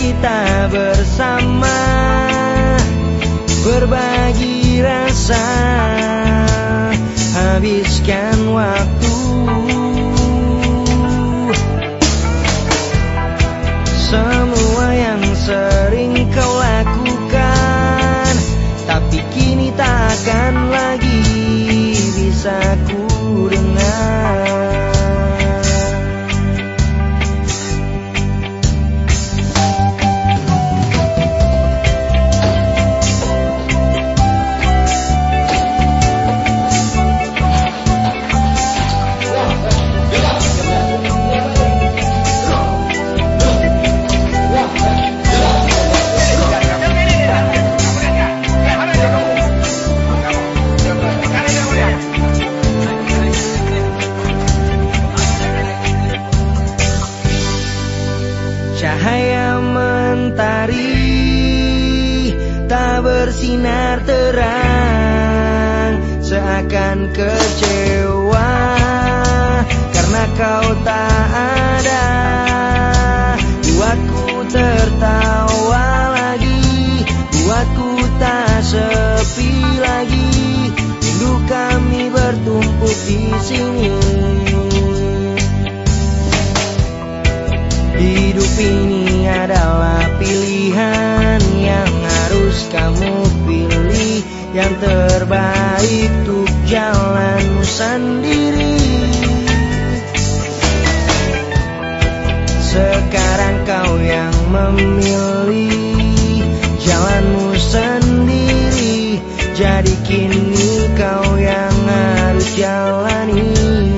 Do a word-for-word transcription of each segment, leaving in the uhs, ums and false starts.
kita bersama, berbagi rasa, habiskan waktu. Semua yang sering kau lakukan, tapi kini tak akan lagi bisa ku dengar. Cahaya mentari tak bersinar terang, seakan kecewa karena kau tak ada. Buatku tertawa lagi, buatku tak sepi lagi. Rindu kami bertumpuk di sini. Hidup ini adalah pilihan yang harus kamu pilih, yang terbaik untuk jalanmu sendiri. Sekarang kau yang memilih jalanmu sendiri, jadi kini kau yang harus jalani.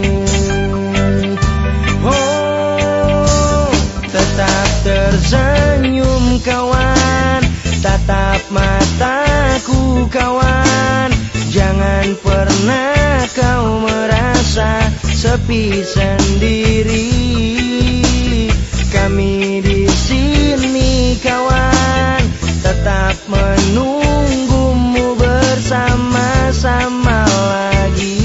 Tetap tersenyum kawan, tatap mataku kawan. Jangan pernah kau merasa sepi sendiri. Kami di sini kawan, tetap menunggumu bersama-sama lagi.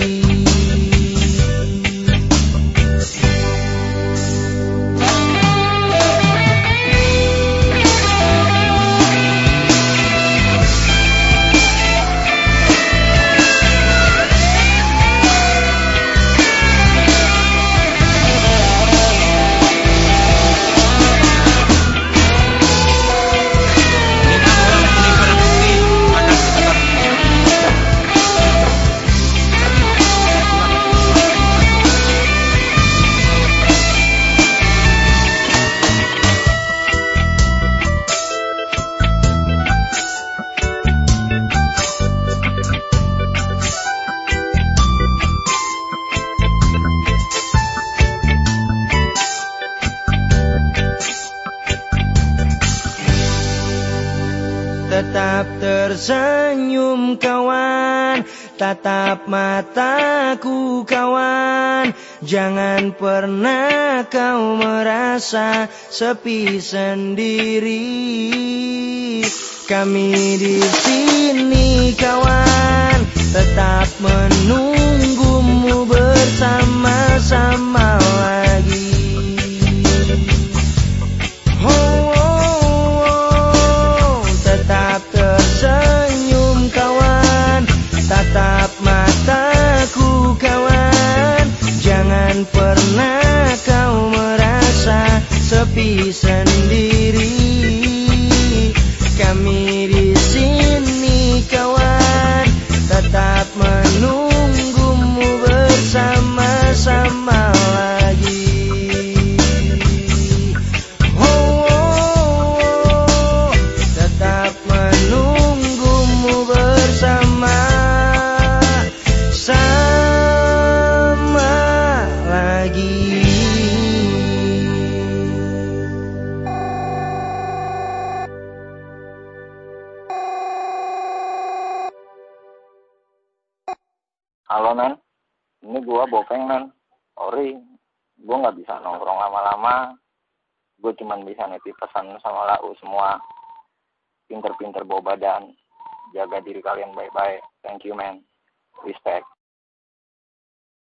Tetap tersenyum kawan, tatap mataku kawan. Jangan pernah kau merasa sepi sendiri. Kami di sini kawan, tetap menunggumu bersama-sama lagi. Tersenyum kawan, tatap mataku kawan. Jangan pernah kau merasa sepi sendiri. Kami di sini kawan, tetap menunggumu bersama-sama lagi. Halo men, ini gua Bopeng men. Sorry, gua nggak bisa nongkrong lama-lama. Gue cuman bisa nitip pesan sama lau semua. Pinter-pinter bawa badan. Jaga diri kalian baik-baik. Thank you men. Respect.